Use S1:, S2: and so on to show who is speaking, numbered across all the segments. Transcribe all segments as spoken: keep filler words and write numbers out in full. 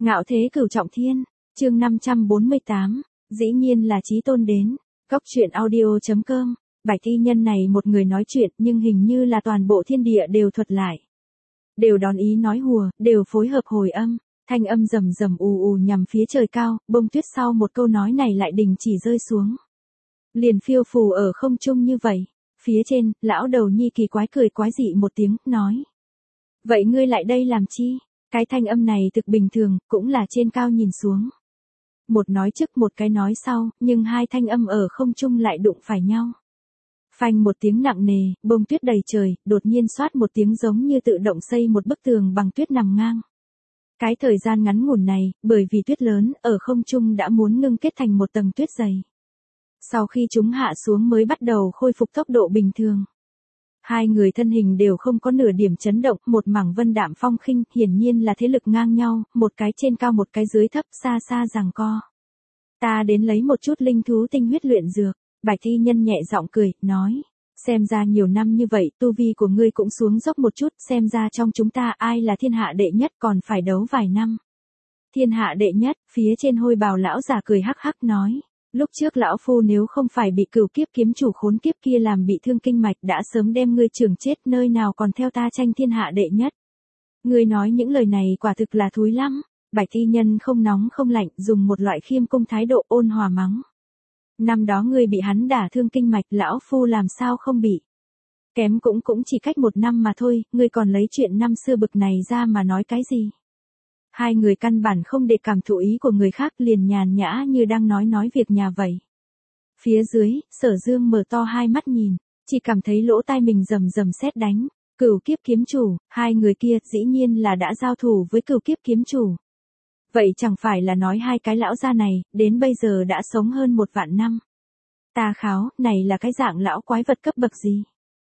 S1: Ngạo thế cửu trọng thiên, chương năm trăm bốn mươi tám, dĩ nhiên là chí tôn đến. Góc truyện audio.com, Bạch y nhân này một người nói chuyện nhưng hình như là toàn bộ thiên địa đều thuật lại. Đều đón ý nói hùa, đều phối hợp hồi âm, thanh âm rầm rầm ù ù nhằm phía trời cao, bông tuyết sau một câu nói này lại đình chỉ rơi xuống. Liền phiêu phù ở không trung như vậy. Phía trên, lão đầu nhi kỳ quái cười quái dị một tiếng, nói. Vậy ngươi lại đây làm chi? Cái thanh âm này thực bình thường, cũng là trên cao nhìn xuống. Một nói trước một cái nói sau, nhưng hai thanh âm ở không trung lại đụng phải nhau. Phanh một tiếng nặng nề, bông tuyết đầy trời, đột nhiên xoát một tiếng giống như tự động xây một bức tường bằng tuyết nằm ngang. Cái thời gian ngắn ngủn này, bởi vì tuyết lớn, ở không trung đã muốn ngưng kết thành một tầng tuyết dày. Sau khi chúng hạ xuống mới bắt đầu khôi phục tốc độ bình thường. Hai người thân hình đều không có nửa điểm chấn động, một mảng vân đạm phong khinh, hiển nhiên là thế lực ngang nhau, một cái trên cao một cái dưới thấp, xa xa giằng co. Ta đến lấy một chút linh thú tinh huyết luyện dược, Bạch y nhân nhẹ giọng cười, nói. Xem ra nhiều năm như vậy, tu vi của ngươi cũng xuống dốc một chút, xem ra trong chúng ta ai là thiên hạ đệ nhất còn phải đấu vài năm. Thiên hạ đệ nhất, phía trên hôi bào lão già cười hắc hắc nói. Lúc trước lão phu nếu không phải bị cửu kiếp kiếm chủ khốn kiếp kia làm bị thương kinh mạch đã sớm đem ngươi trường chết, nơi nào còn theo ta tranh thiên hạ đệ nhất. Ngươi nói những lời này quả thực là thúi lắm. Bạch y nhân không nóng không lạnh, dùng một loại khiêm cung thái độ ôn hòa mắng. Năm đó ngươi bị hắn đả thương kinh mạch, lão phu làm sao không bị. Kém cũng cũng chỉ cách một năm mà thôi, ngươi còn lấy chuyện năm xưa bực này ra mà nói cái gì. Hai người căn bản không để cảm thụ ý của người khác, liền nhàn nhã như đang nói nói việc nhà vậy. Phía dưới, Sở Dương mở to hai mắt nhìn, chỉ cảm thấy lỗ tai mình rầm rầm sét đánh. Cửu kiếp kiếm chủ, hai người kia dĩ nhiên là đã giao thủ với cửu kiếp kiếm chủ. Vậy chẳng phải là nói hai cái lão gia này, đến bây giờ đã sống hơn một vạn năm. Ta kháo, này là cái dạng lão quái vật cấp bậc gì?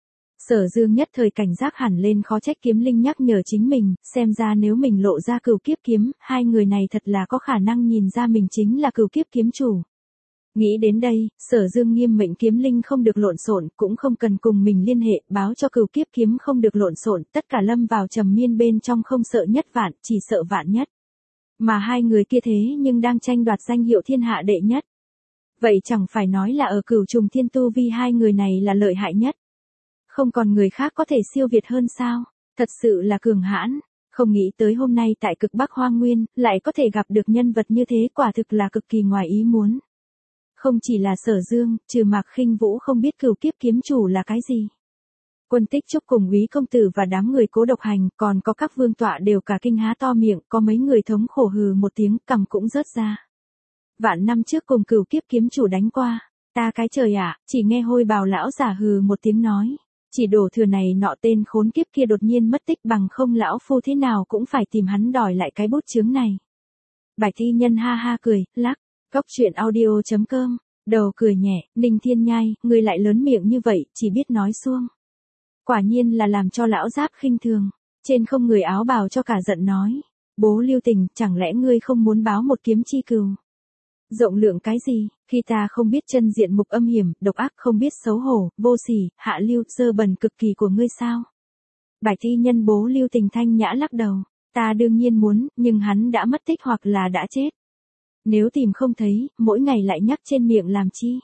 S1: Sở Dương nhất thời cảnh giác hẳn lên, khó trách kiếm linh nhắc nhở chính mình, xem ra nếu mình lộ ra cửu kiếp kiếm, hai người này thật là có khả năng nhìn ra mình chính là cửu kiếp kiếm chủ. Nghĩ đến đây, Sở Dương nghiêm mệnh kiếm linh không được lộn xộn, cũng không cần cùng mình liên hệ, báo cho cửu kiếp kiếm không được lộn xộn, tất cả lâm vào trầm miên bên trong, không sợ nhất vạn, chỉ sợ vạn nhất. Mà hai người kia thế nhưng đang tranh đoạt danh hiệu thiên hạ đệ nhất. Vậy chẳng phải nói là ở cửu trùng thiên tu vi hai người này là lợi hại nhất. Không còn người khác có thể siêu việt hơn sao, thật sự là cường hãn, không nghĩ tới hôm nay tại cực Bắc Hoang Nguyên, lại có thể gặp được nhân vật như thế, quả thực là cực kỳ ngoài ý muốn. Không chỉ là Sở Dương, trừ Mạc Khinh Vũ không biết cửu kiếp kiếm chủ là cái gì. Quân Tích Trúc cùng Úy công tử và đám người Cố Độc Hành, còn có các vương tọa đều cả kinh há to miệng, có mấy người thống khổ hừ một tiếng, cằm cũng rớt ra. Vạn năm trước cùng cửu kiếp kiếm chủ đánh qua, ta cái trời ạ, chỉ nghe hôi bào lão giả hừ một tiếng nói. Chỉ đổ thừa này nọ tên khốn kiếp kia đột nhiên mất tích, bằng không lão phu thế nào cũng phải tìm hắn đòi lại cái bút chướng này. Bạch y nhân ha ha cười, lắc, góc truyện audio.com, đầu cười nhẹ, Ninh Thiên Nhai, ngươi lại lớn miệng như vậy, chỉ biết nói suông. Quả nhiên là làm cho lão giáp khinh thường, trên không người áo bào cho cả giận nói. Bố Lưu Tình, chẳng lẽ ngươi không muốn báo một kiếm chi cừu? Rộng lượng cái gì, khi ta không biết chân diện mục âm hiểm, độc ác, không biết xấu hổ, vô sỉ, hạ lưu, dơ bẩn cực kỳ của ngươi sao? Bạch y nhân Bố Lưu Tình thanh nhã lắc đầu, ta đương nhiên muốn, nhưng hắn đã mất tích hoặc là đã chết. Nếu tìm không thấy, mỗi ngày lại nhắc trên miệng làm chi?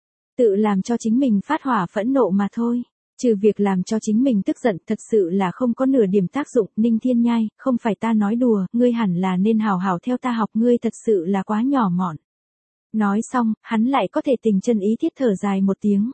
S1: Tự làm cho chính mình phát hỏa phẫn nộ mà thôi. Trừ việc làm cho chính mình tức giận, thật sự là không có nửa điểm tác dụng. Ninh Thiên Nhai, không phải ta nói đùa, ngươi hẳn là nên hào hào theo ta học, ngươi thật sự là quá nhỏ mọn. Nói xong, hắn lại có thể tình chân ý thiết thở dài một tiếng.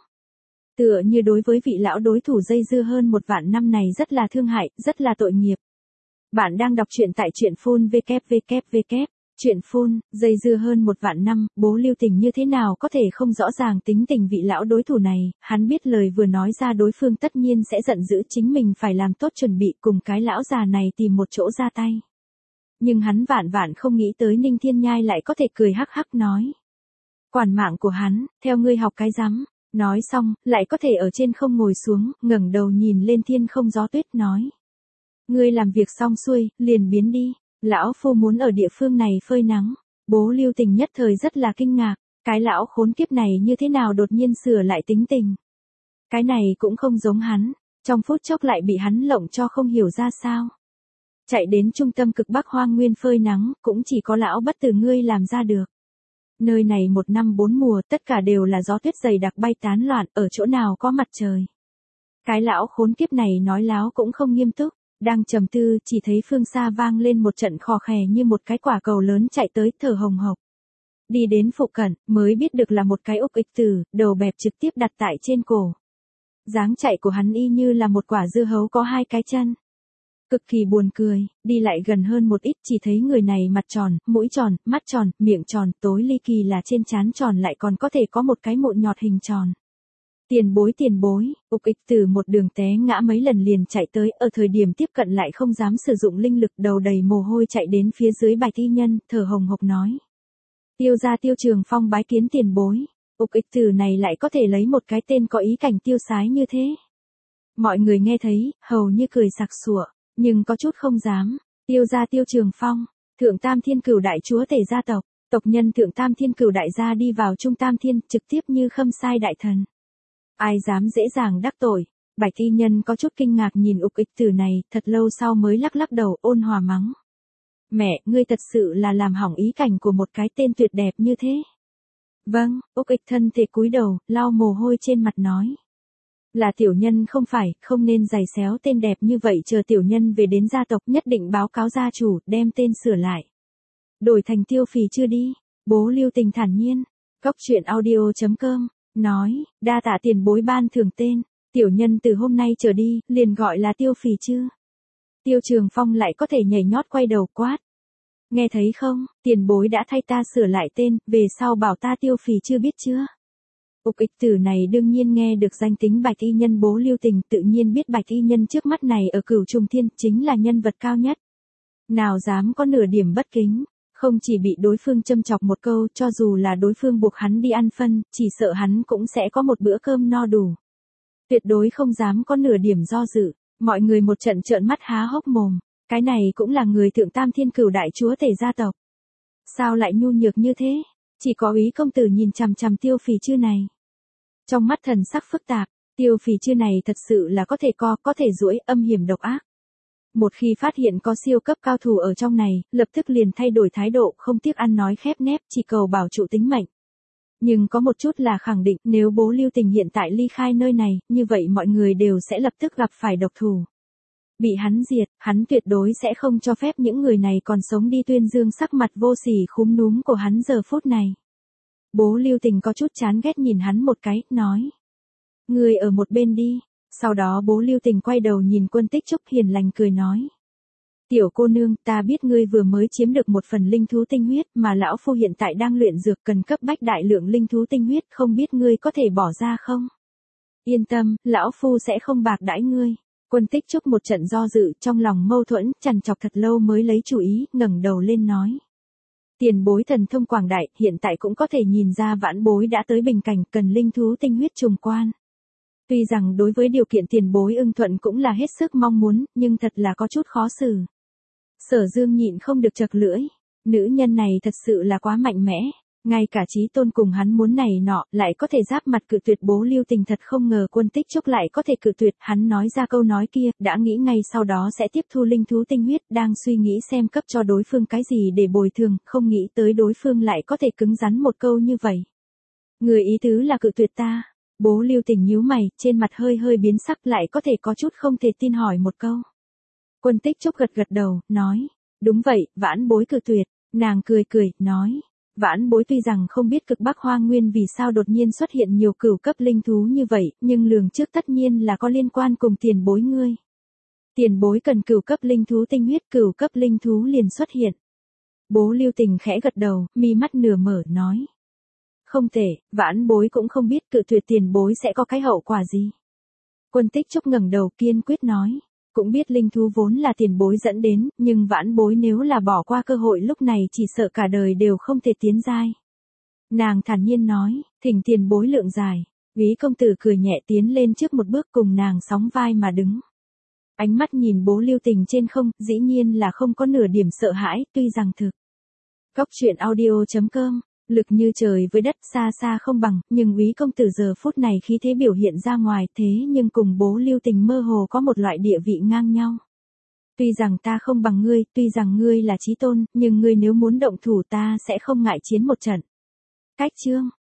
S1: Tựa như đối với vị lão đối thủ dây dưa hơn một vạn năm này rất là thương hại, rất là tội nghiệp. Bạn đang đọc truyện tại truyện phun vê kép vê kép vê kép. Chuyện phun, dây dưa hơn một vạn năm, Bố Lưu Tình như thế nào có thể không rõ ràng tính tình vị lão đối thủ này, hắn biết lời vừa nói ra đối phương tất nhiên sẽ giận dữ, chính mình phải làm tốt chuẩn bị cùng cái lão già này tìm một chỗ ra tay. Nhưng hắn vạn vạn không nghĩ tới Ninh Thiên Nhai lại có thể cười hắc hắc nói. Quản mạng của hắn, theo ngươi học cái rắm, nói xong, lại có thể ở trên không ngồi xuống, ngẩng đầu nhìn lên thiên không gió tuyết nói. Ngươi làm việc xong xuôi, liền biến đi. Lão phu muốn ở địa phương này phơi nắng. Bố Lưu Tình nhất thời rất là kinh ngạc, cái lão khốn kiếp này như thế nào đột nhiên sửa lại tính tình. Cái này cũng không giống hắn, trong phút chốc lại bị hắn lộng cho không hiểu ra sao. Chạy đến trung tâm cực Bắc hoang nguyên phơi nắng, cũng chỉ có lão bất tử ngươi làm ra được. Nơi này một năm bốn mùa tất cả đều là gió tuyết dày đặc bay tán loạn, ở chỗ nào có mặt trời. Cái lão khốn kiếp này nói láo cũng không nghiêm túc, đang trầm tư chỉ thấy phương xa vang lên một trận khò khè như một cái quả cầu lớn chạy tới thở hồng hộc. Đi đến phụ cận, mới biết được là một cái úc ịch tử, đầu bẹp trực tiếp đặt tại trên cổ. Dáng chạy của hắn y như là một quả dưa hấu có hai cái chân. Cực kỳ buồn cười, đi lại gần hơn một ít chỉ thấy người này mặt tròn, mũi tròn, mắt tròn, miệng tròn, tối ly kỳ là trên trán tròn lại còn có thể có một cái mụn nhọt hình tròn. Tiền bối tiền bối, ục ịch từ một đường té ngã mấy lần liền chạy tới, ở thời điểm tiếp cận lại không dám sử dụng linh lực, đầu đầy mồ hôi chạy đến phía dưới Bạch Y Nhân, thở hồng hộc nói. Tiêu gia Tiêu Trường Phong bái kiến tiền bối, ục ịch từ này lại có thể lấy một cái tên có ý cảnh tiêu sái như thế. Mọi người nghe thấy, hầu như cười sặc sụa, nhưng có chút không dám. Tiêu gia Tiêu Trường Phong, Thượng Tam Thiên Cửu đại chúa tể gia tộc, tộc nhân Thượng Tam Thiên Cửu đại gia đi vào Trung Tam Thiên, trực tiếp như khâm sai đại thần. Ai dám dễ dàng đắc tội. Bạch Y Nhân có chút kinh ngạc nhìn ục ịch tử này, thật lâu sau mới lắc lắc đầu ôn hòa mắng. Mẹ, ngươi thật sự là làm hỏng ý cảnh của một cái tên tuyệt đẹp như thế. Vâng, ục ịch thân thể cúi đầu, lau mồ hôi trên mặt nói. Là tiểu nhân không phải, không nên giày xéo tên đẹp như vậy, chờ tiểu nhân về đến gia tộc nhất định báo cáo gia chủ, đem tên sửa lại. Đổi thành Tiêu Phì chưa đi, Bố Lưu Tình thản nhiên. Cóc truyện audio chấm com nói, đa tạ tiền bối ban thưởng tên, tiểu nhân từ hôm nay trở đi, liền gọi là Tiêu Phì chứ. Tiêu Trường Phong lại có thể nhảy nhót quay đầu quát. Nghe thấy không, tiền bối đã thay ta sửa lại tên, về sau bảo ta Tiêu Phì chưa biết chưa. Ục ịch tử này đương nhiên nghe được danh tính Bạch Y Nhân Bố Lưu Tình, tự nhiên biết Bạch Y Nhân trước mắt này ở Cửu Trùng Thiên chính là nhân vật cao nhất. Nào dám có nửa điểm bất kính. Không chỉ bị đối phương châm chọc một câu, cho dù là đối phương buộc hắn đi ăn phân, chỉ sợ hắn cũng sẽ có một bữa cơm no đủ. Tuyệt đối không dám có nửa điểm do dự, mọi người một trận trợn mắt há hốc mồm, cái này cũng là người Thượng Tam Thiên Cửu đại chúa tể gia tộc. Sao lại nhu nhược như thế? Chỉ có Úy công tử nhìn chằm chằm Tiêu Phì Chư này. Trong mắt thần sắc phức tạp, Tiêu Phì Chư này thật sự là có thể co, có thể duỗi, âm hiểm độc ác. Một khi phát hiện có siêu cấp cao thủ ở trong này, lập tức liền thay đổi thái độ, không tiếc ăn nói khép nép, chỉ cầu bảo trụ tính mệnh. Nhưng có một chút là khẳng định, nếu Bố Lưu Tình hiện tại ly khai nơi này, như vậy mọi người đều sẽ lập tức gặp phải độc thủ. Bị hắn diệt, hắn tuyệt đối sẽ không cho phép những người này còn sống đi tuyên dương sắc mặt vô sỉ khúm núm của hắn giờ phút này. Bố Lưu Tình có chút chán ghét nhìn hắn một cái, nói. Người ở một bên đi. Sau đó Bố Lưu Tình quay đầu nhìn Quân Tích Trúc hiền lành cười nói. Tiểu cô nương, ta biết ngươi vừa mới chiếm được một phần linh thú tinh huyết, mà lão phu hiện tại đang luyện dược cần cấp bách đại lượng linh thú tinh huyết, không biết ngươi có thể bỏ ra không? Yên tâm, lão phu sẽ không bạc đãi ngươi. Quân Tích Trúc một trận do dự, trong lòng mâu thuẫn, chằn chọc thật lâu mới lấy chủ ý, ngẩng đầu lên nói. Tiền bối thần thông quảng đại, hiện tại cũng có thể nhìn ra vãn bối đã tới bình cảnh, cần linh thú tinh huyết trùng quan. Tuy rằng đối với điều kiện tiền bối ưng thuận cũng là hết sức mong muốn, nhưng thật là có chút khó xử. Sở Dương nhịn không được chật lưỡi, nữ nhân này thật sự là quá mạnh mẽ, ngay cả Chí Tôn cùng hắn muốn này nọ, lại có thể giáp mặt cự tuyệt Bố Lưu Tình, thật không ngờ Quân Tích Trúc lại có thể cự tuyệt, hắn nói ra câu nói kia, đã nghĩ ngay sau đó sẽ tiếp thu linh thú tinh huyết, đang suy nghĩ xem cấp cho đối phương cái gì để bồi thường, không nghĩ tới đối phương lại có thể cứng rắn một câu như vậy. Người ý tứ là cự tuyệt ta. Bố Lưu Tình nhíu mày, trên mặt hơi hơi biến sắc, lại có thể có chút không thể tin hỏi một câu. Quân Tích Trúc gật gật đầu, nói, đúng vậy, vãn bối cự tuyệt, nàng cười cười, nói, vãn bối tuy rằng không biết cực Bắc Hoang Nguyên vì sao đột nhiên xuất hiện nhiều cửu cấp linh thú như vậy, nhưng lường trước tất nhiên là có liên quan cùng tiền bối ngươi. Tiền bối cần cửu cấp linh thú tinh huyết, cửu cấp linh thú liền xuất hiện. Bố Lưu Tình khẽ gật đầu, mi mắt nửa mở, nói. Không thể, vãn bối cũng không biết cự tuyệt tiền bối sẽ có cái hậu quả gì. Quân Tích Trúc ngẩng đầu kiên quyết nói, cũng biết linh thú vốn là tiền bối dẫn đến, nhưng vãn bối nếu là bỏ qua cơ hội lúc này chỉ sợ cả đời đều không thể tiến giai. Nàng thản nhiên nói, thỉnh tiền bối lượng dài, Úy công tử cười nhẹ tiến lên trước một bước cùng nàng sóng vai mà đứng. Ánh mắt nhìn Bố Lưu Tình trên không, dĩ nhiên là không có nửa điểm sợ hãi, tuy rằng thực. Cóc truyện audio chấm com lực như trời với đất, xa xa không bằng, nhưng Úy công tử giờ phút này khí thế biểu hiện ra ngoài, thế nhưng cùng Bố Lưu Tình mơ hồ có một loại địa vị ngang nhau. Tuy rằng ta không bằng ngươi, tuy rằng ngươi là Chí Tôn, nhưng ngươi nếu muốn động thủ ta sẽ không ngại chiến một trận. Cách chương